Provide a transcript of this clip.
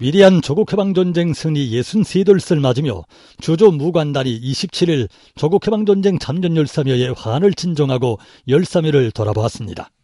위대한 조국해방전쟁 승리 63돌을 맞으며 주조 무관단이 27일 조국해방전쟁 참전 열사묘에 환을 진정하고 열사묘를 돌아보았습니다.